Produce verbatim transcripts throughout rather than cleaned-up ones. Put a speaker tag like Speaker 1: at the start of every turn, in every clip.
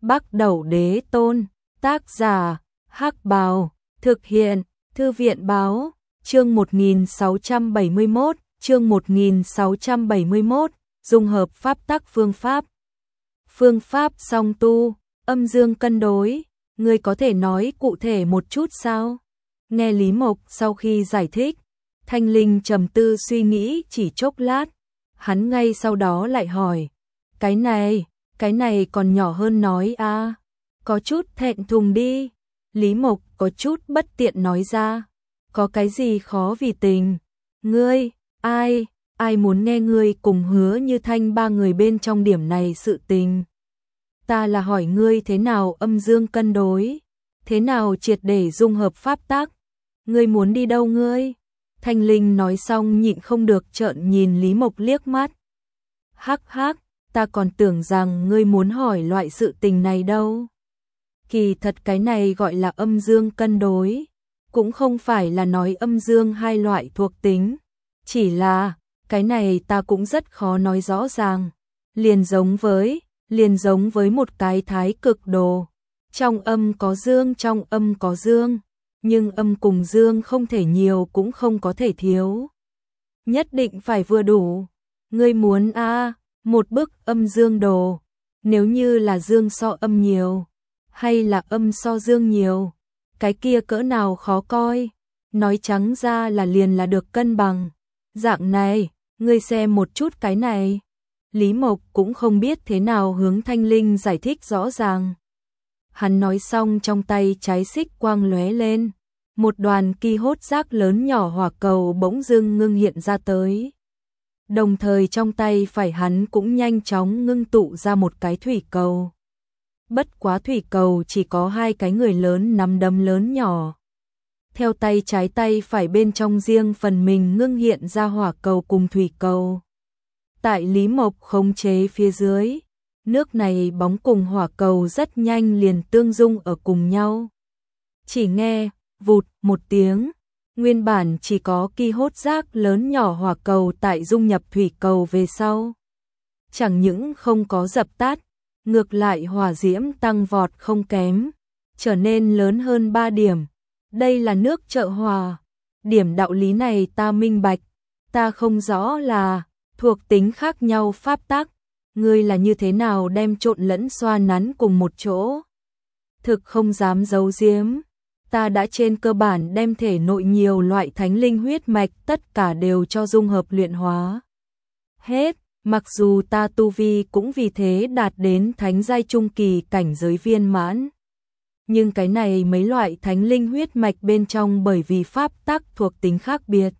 Speaker 1: Bắc Đẩu Đế Tôn, tác giả, Hắc Bào, thực hiện, Thư viện Báo, chương một nghìn sáu trăm bảy mươi mốt, chương một nghìn sáu trăm bảy mươi mốt, dung hợp pháp tắc phương pháp. Phương pháp song tu, âm dương cân đối, ngươi có thể nói cụ thể một chút sao? Nghe Lý Mộc sau khi giải thích, Thanh Linh trầm tư suy nghĩ chỉ chốc lát, hắn ngay sau đó lại hỏi, cái này, cái này còn nhỏ hơn nói a, à, có chút thẹn thùng đi. Lý Mộc có chút bất tiện nói ra, có cái gì khó vì tình, ngươi, ai, ai muốn nghe ngươi cùng Hứa Như Thanh ba người bên trong điểm này sự tình. Ta là hỏi ngươi thế nào âm dương cân đối, thế nào triệt để dung hợp pháp tắc, ngươi muốn đi đâu ngươi? Thanh Linh nói xong nhịn không được trợn nhìn Lý Mộc liếc mắt. Hắc hắc, ta còn tưởng rằng ngươi muốn hỏi loại sự tình này đâu. Kỳ thật cái này gọi là âm dương cân đối, cũng không phải là nói âm dương hai loại thuộc tính, chỉ là, cái này ta cũng rất khó nói rõ ràng, liền giống với, liền giống với một cái thái cực đồ, trong âm có dương trong âm có dương, nhưng âm cùng dương không thể nhiều cũng không có thể thiếu. Nhất định phải vừa đủ, ngươi muốn a à, một bức âm dương đồ, nếu như là dương so âm nhiều, hay là âm so dương nhiều, cái kia cỡ nào khó coi, nói trắng ra là liền là được cân bằng. Dạng này, ngươi xem một chút cái này. Lý Mộc cũng không biết thế nào hướng Thanh Linh giải thích rõ ràng. Hắn nói xong trong tay trái xích quang lóe lên, một đoàn ki hốt rác lớn nhỏ hỏa cầu bỗng dưng ngưng hiện ra tới. Đồng thời trong tay phải hắn cũng nhanh chóng ngưng tụ ra một cái thủy cầu. Bất quá thủy cầu chỉ có hai cái người lớn nắm đấm lớn nhỏ. Theo tay trái tay phải bên trong riêng phần mình ngưng hiện ra hỏa cầu cùng thủy cầu. Tại Lý Mộc khống chế phía dưới, nước này bóng cùng hỏa cầu rất nhanh liền tương dung ở cùng nhau. Chỉ nghe, vụt một tiếng, nguyên bản chỉ có ki hốt rác lớn nhỏ hỏa cầu tại dung nhập thủy cầu về sau. Chẳng những không có dập tắt, ngược lại hỏa diễm tăng vọt không kém, trở nên lớn hơn ba điểm. Đây là nước trợ hòa. Điểm đạo lý này ta minh bạch, ta không rõ là thuộc tính khác nhau pháp tắc, ngươi là như thế nào đem trộn lẫn xoa nắn cùng một chỗ. Thực không dám giấu giếm, ta đã trên cơ bản đem thể nội nhiều loại thánh linh huyết mạch tất cả đều cho dung hợp luyện hóa. Hết, mặc dù ta tu vi cũng vì thế đạt đến thánh giai trung kỳ cảnh giới viên mãn. Nhưng cái này mấy loại thánh linh huyết mạch bên trong bởi vì pháp tắc thuộc tính khác biệt.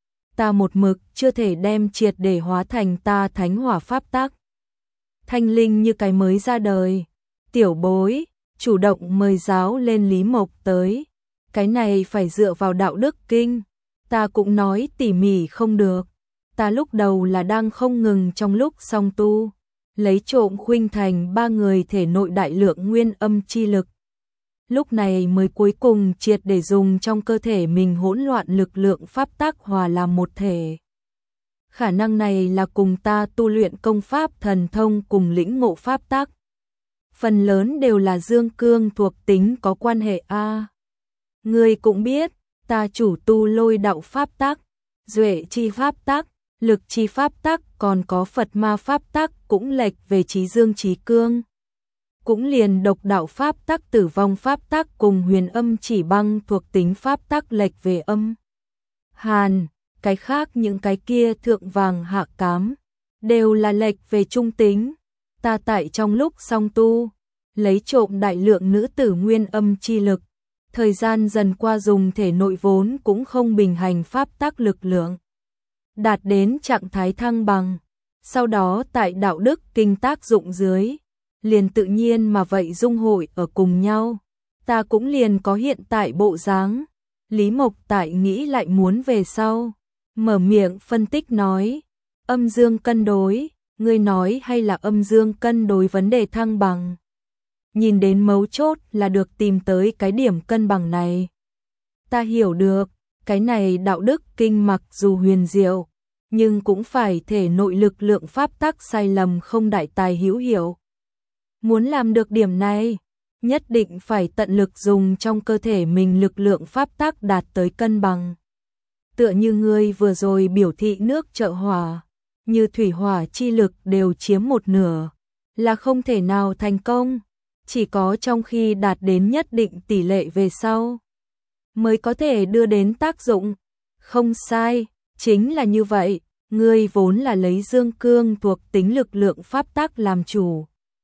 Speaker 1: Ta một mực chưa thể đem triệt để hóa thành ta thánh hỏa pháp tắc. Thanh Linh như cái mới ra đời, tiểu bối, chủ động mời giáo lên Lý Mộc tới. Cái này phải dựa vào đạo đức kinh, ta cũng nói tỉ mỉ không được. Ta lúc đầu là đang không ngừng trong lúc song tu, lấy trộm khuynh thành ba người thể nội đại lượng nguyên âm chi lực. Lúc này mới cuối cùng triệt để dùng trong cơ thể mình hỗn loạn lực lượng pháp tắc hòa làm một thể. Khả năng này là cùng ta tu luyện công pháp thần thông cùng lĩnh ngộ pháp tắc. Phần lớn đều là dương cương thuộc tính có quan hệ a. Ngươi cũng biết, ta chủ tu lôi đạo pháp tắc, duệ chi pháp tắc, lực chi pháp tắc, còn có Phật ma pháp tắc cũng lệch về trí dương trí cương. Cũng liền độc đạo pháp tắc tử vong pháp tắc cùng huyền âm chỉ băng thuộc tính pháp tắc lệch về âm hàn, cái khác những cái kia thượng vàng hạ cám, đều là lệch về trung tính. Ta tại trong lúc song tu, lấy trộm đại lượng nữ tử nguyên âm chi lực, thời gian dần qua dùng thể nội vốn cũng không bình hành pháp tắc lực lượng, đạt đến trạng thái thăng bằng, sau đó tại đạo đức kinh tác dụng dưới, liền tự nhiên mà vậy dung hội ở cùng nhau, ta cũng liền có hiện tại bộ dáng. Lý Mộc tại nghĩ lại muốn về sau, mở miệng phân tích nói, âm dương cân đối, ngươi nói hay là âm dương cân đối vấn đề thăng bằng. Nhìn đến mấu chốt là được tìm tới cái điểm cân bằng này. Ta hiểu được, cái này đạo đức kinh mặc dù huyền diệu, nhưng cũng phải thể nội lực lượng pháp tắc sai lầm không đại tài hữu hiệu. Muốn làm được điểm này, nhất định phải tận lực dùng trong cơ thể mình lực lượng pháp tắc đạt tới cân bằng. Tựa như ngươi vừa rồi biểu thị nước trợ hỏa, như thủy hỏa chi lực đều chiếm một nửa, là không thể nào thành công, chỉ có trong khi đạt đến nhất định tỷ lệ về sau, mới có thể đưa đến tác dụng. Không sai, chính là như vậy, ngươi vốn là lấy dương cương thuộc tính lực lượng pháp tắc làm chủ,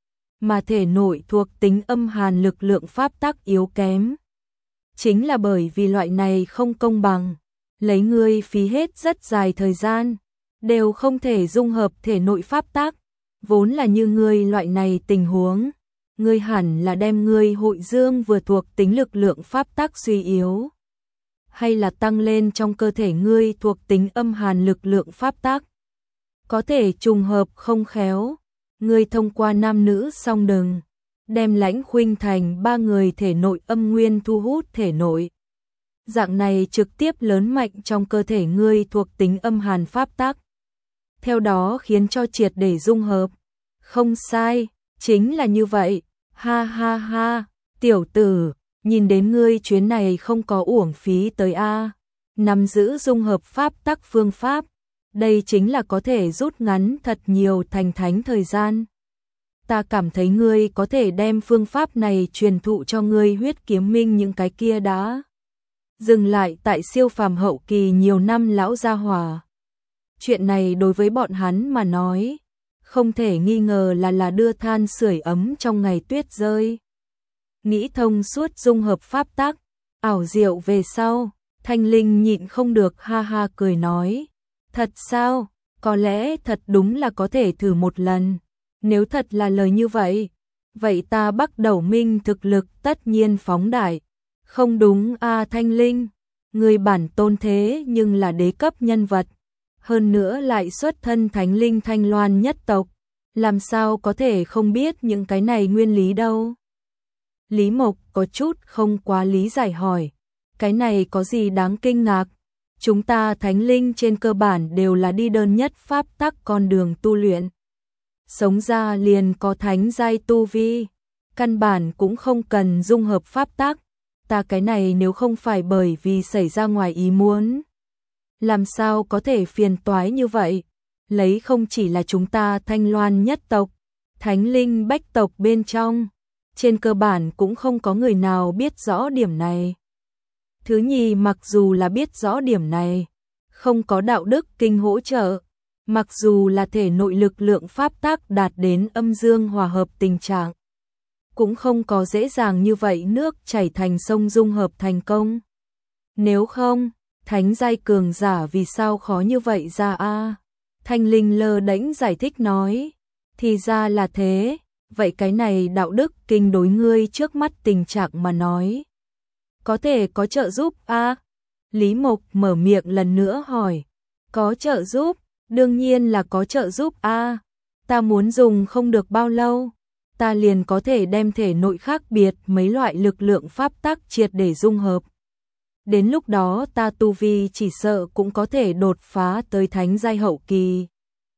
Speaker 1: mà thể nội thuộc tính âm hàn lực lượng pháp tắc yếu kém. Chính là bởi vì loại này không công bằng, lấy ngươi phí hết rất dài thời gian, đều không thể dung hợp thể nội pháp tắc, vốn là như ngươi loại này tình huống, ngươi hẳn là đem ngươi hội dương vừa thuộc tính lực lượng pháp tắc suy yếu, hay là tăng lên trong cơ thể ngươi thuộc tính âm hàn lực lượng pháp tắc. Có thể trùng hợp không khéo, ngươi thông qua nam nữ song đừng, đem Lãnh Khuynh Thành ba người thể nội âm nguyên thu hút thể nội. Dạng này trực tiếp lớn mạnh trong cơ thể ngươi thuộc tính âm hàn pháp tắc. Theo đó khiến cho triệt để dung hợp. Không sai, chính là như vậy. Ha ha ha, tiểu tử, nhìn đến ngươi chuyến này không có uổng phí tới a. Nắm giữ dung hợp pháp tắc phương pháp, đây chính là có thể rút ngắn thật nhiều thành thánh thời gian. Ta cảm thấy ngươi có thể đem phương pháp này truyền thụ cho ngươi huyết kiếm minh những cái kia đã dừng lại tại siêu phàm hậu kỳ nhiều năm lão gia hỏa. Chuyện này đối với bọn hắn mà nói, không thể nghi ngờ là là đưa than sưởi ấm trong ngày tuyết rơi. Nghĩ thông suốt dung hợp pháp tắc, ảo diệu về sau, Thanh Linh nhịn không được ha ha cười nói. Thật sao? Có lẽ thật đúng là có thể thử một lần. Nếu thật là lời như vậy, vậy ta Bắc Đầu Minh thực lực tất nhiên phóng đại. Không đúng a Thanh Linh, người bản tôn thế nhưng là đế cấp nhân vật, hơn nữa lại xuất thân Thánh Linh Thanh Loan nhất tộc, làm sao có thể không biết những cái này nguyên lý đâu. Lý Mộc có chút không quá lý giải hỏi, cái này có gì đáng kinh ngạc? Chúng ta Thánh Linh trên cơ bản đều là đi đơn nhất pháp tắc con đường tu luyện. Sống ra liền có thánh giai tu vi, căn bản cũng không cần dung hợp pháp tắc. Ta cái này nếu không phải bởi vì xảy ra ngoài ý muốn, làm sao có thể phiền toái như vậy? Lấy không chỉ là chúng ta Thanh Loan nhất tộc, Thánh Linh bách tộc bên trong, trên cơ bản cũng không có người nào biết rõ điểm này. Thứ nhì, mặc dù là biết rõ điểm này, không có đạo đức kinh hỗ trợ, mặc dù là thể nội lực lượng pháp tắc đạt đến âm dương hòa hợp tình trạng, cũng không có dễ dàng như vậy nước chảy thành sông dung hợp thành công. Nếu không, thánh giai cường giả vì sao khó như vậy ra a? Thanh Linh lơ đễnh giải thích nói, thì ra là thế, vậy cái này đạo đức kinh đối ngươi trước mắt tình trạng mà nói, có thể có trợ giúp a? Lý Mộc mở miệng lần nữa hỏi, có trợ giúp, đương nhiên là có trợ giúp a. Ta muốn dùng không được bao lâu, ta liền có thể đem thể nội khác biệt mấy loại lực lượng pháp tắc triệt để dung hợp. Đến lúc đó ta tu vi chỉ sợ cũng có thể đột phá tới thánh giai hậu kỳ.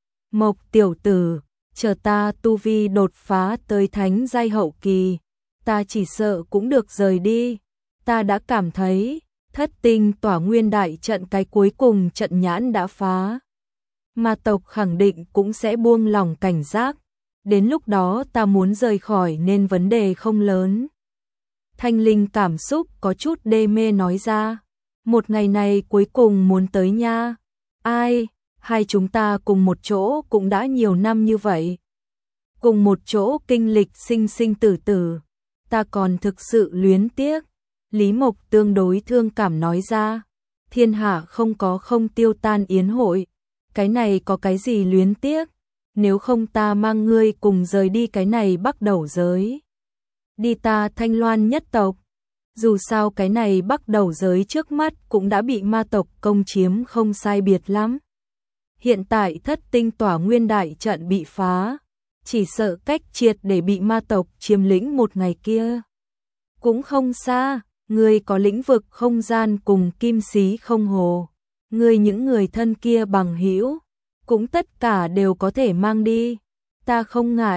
Speaker 1: Mộc tiểu tử, chờ ta tu vi đột phá tới thánh giai hậu kỳ, ta chỉ sợ cũng được rời đi. Ta đã cảm thấy, thất tinh tỏa nguyên đại trận cái cuối cùng trận nhãn đã phá. Ma tộc khẳng định cũng sẽ buông lỏng cảnh giác. Đến lúc đó ta muốn rời khỏi nên vấn đề không lớn. Thanh Linh cảm xúc có chút đê mê nói ra. Một ngày này cuối cùng muốn tới nha. Ai, hai chúng ta cùng một chỗ cũng đã nhiều năm như vậy. Cùng một chỗ kinh lịch sinh sinh tử tử. Ta còn thực sự luyến tiếc. Lý Mộc tương đối thương cảm nói ra. Thiên hạ không có không tiêu tan yến hội. Cái này có cái gì luyến tiếc? Nếu không ta mang ngươi cùng rời đi cái này Bắc Đầu giới. Đi ta Thanh Loan nhất tộc. Dù sao cái này Bắc Đầu giới trước mắt cũng đã bị ma tộc công chiếm không sai biệt lắm. Hiện tại thất tinh tỏa nguyên đại trận bị phá. Chỉ sợ cách triệt để bị ma tộc chiếm lĩnh một ngày kia. Cũng không xa, ngươi có lĩnh vực không gian cùng kim xí không hồ. Ngươi những người thân kia bằng hữu cũng tất cả đều có thể mang đi. Ta không ngại.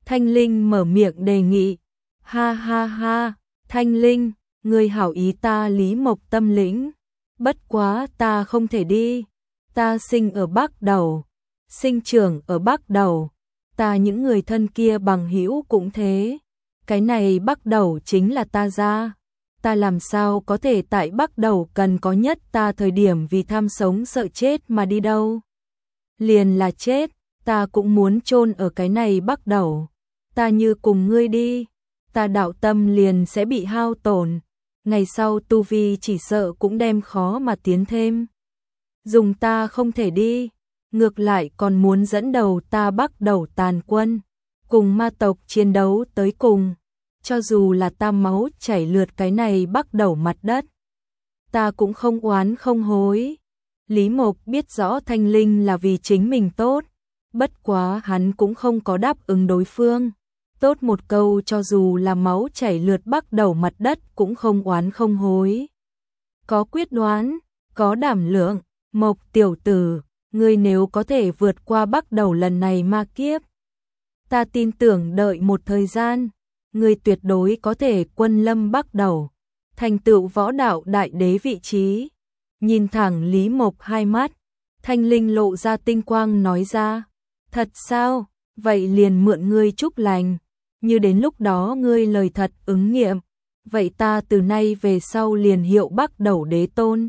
Speaker 1: Thanh Linh mở miệng đề nghị. Ha ha ha, Thanh Linh, ngươi hảo ý ta Lý Mộc tâm lĩnh. Bất quá ta không thể đi. Ta sinh ở Bắc Đầu, sinh trưởng ở Bắc Đầu. Ta những người thân kia bằng hữu cũng thế. Cái này Bắc Đầu chính là ta ra. Ta làm sao có thể tại Bắc Đầu cần có nhất ta thời điểm vì tham sống sợ chết mà đi đâu. Liền là chết, ta cũng muốn chôn ở cái này Bắc Đầu. Ta như cùng ngươi đi, ta đạo tâm liền sẽ bị hao tổn. Ngày sau tu vi chỉ sợ cũng đem khó mà tiến thêm. Dùng ta không thể đi, ngược lại còn muốn dẫn đầu ta Bắc Đầu tàn quân, cùng ma tộc chiến đấu tới cùng. Cho dù là ta máu chảy lượt cái này Bắc Đầu mặt đất, ta cũng không oán không hối. Lý Mộc biết rõ Thanh Linh là vì chính mình tốt, bất quá hắn cũng không có đáp ứng đối phương. Tốt một câu cho dù là máu chảy lượt Bắc Đầu mặt đất cũng không oán không hối. Có quyết đoán, có đảm lượng, Mộc tiểu tử, ngươi nếu có thể vượt qua Bắc Đầu lần này ma kiếp, ta tin tưởng đợi một thời gian, ngươi tuyệt đối có thể quân lâm Bắc Đầu, thành tựu võ đạo đại đế vị trí. Nhìn thẳng Lý Mộc hai mắt, Thanh Linh lộ ra tinh quang nói ra, thật sao, vậy liền mượn ngươi chúc lành, như đến lúc đó ngươi lời thật ứng nghiệm, vậy ta từ nay về sau liền hiệu Bắc Đầu đế tôn.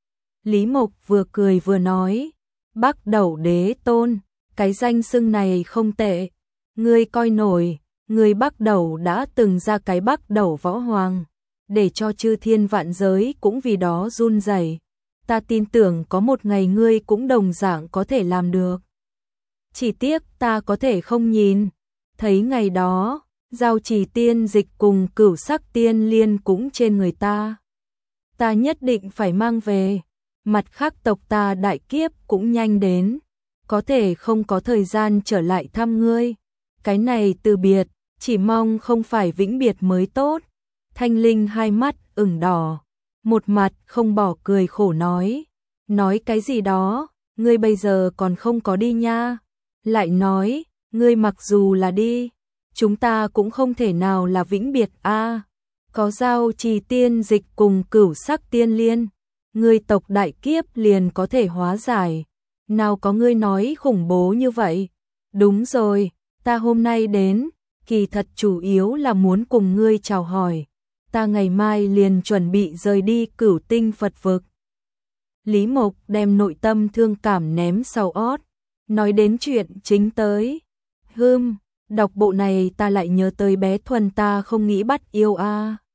Speaker 1: Lý Mộc vừa cười vừa nói, Bắc Đầu đế tôn, cái danh xưng này không tệ, ngươi coi nổi, ngươi Bắc Đầu đã từng ra cái Bắc Đầu võ hoàng, để cho chư thiên vạn giới cũng vì đó run rẩy. Ta tin tưởng có một ngày ngươi cũng đồng dạng có thể làm được. Chỉ tiếc ta có thể không nhìn, thấy ngày đó, Giao Trì tiên dịch cùng Cửu Sắc tiên liên cũng trên người ta. Ta nhất định phải mang về, mặt khác tộc ta đại kiếp cũng nhanh đến, có thể không có thời gian trở lại thăm ngươi. Cái này từ biệt, chỉ mong không phải vĩnh biệt mới tốt. Thanh Linh hai mắt ửng đỏ, một mặt không bỏ cười khổ nói, nói cái gì đó, ngươi bây giờ còn không có đi nha. Lại nói, ngươi mặc dù là đi, chúng ta cũng không thể nào là vĩnh biệt a. À, có Giao Trì tiên dịch cùng Cửu Sắc tiên liên, ngươi tộc đại kiếp liền có thể hóa giải. Nào có ngươi nói khủng bố như vậy. Đúng rồi, ta hôm nay đến, kỳ thật chủ yếu là muốn cùng ngươi chào hỏi. Ta ngày mai liền chuẩn bị rời đi Cửu Tinh Phật vực. Lý Mộc đem nội tâm thương cảm ném sau ót, nói đến chuyện chính tới. Hừm, đọc bộ này ta lại nhớ tới bé Thuần ta không nghĩ bắt yêu a. À.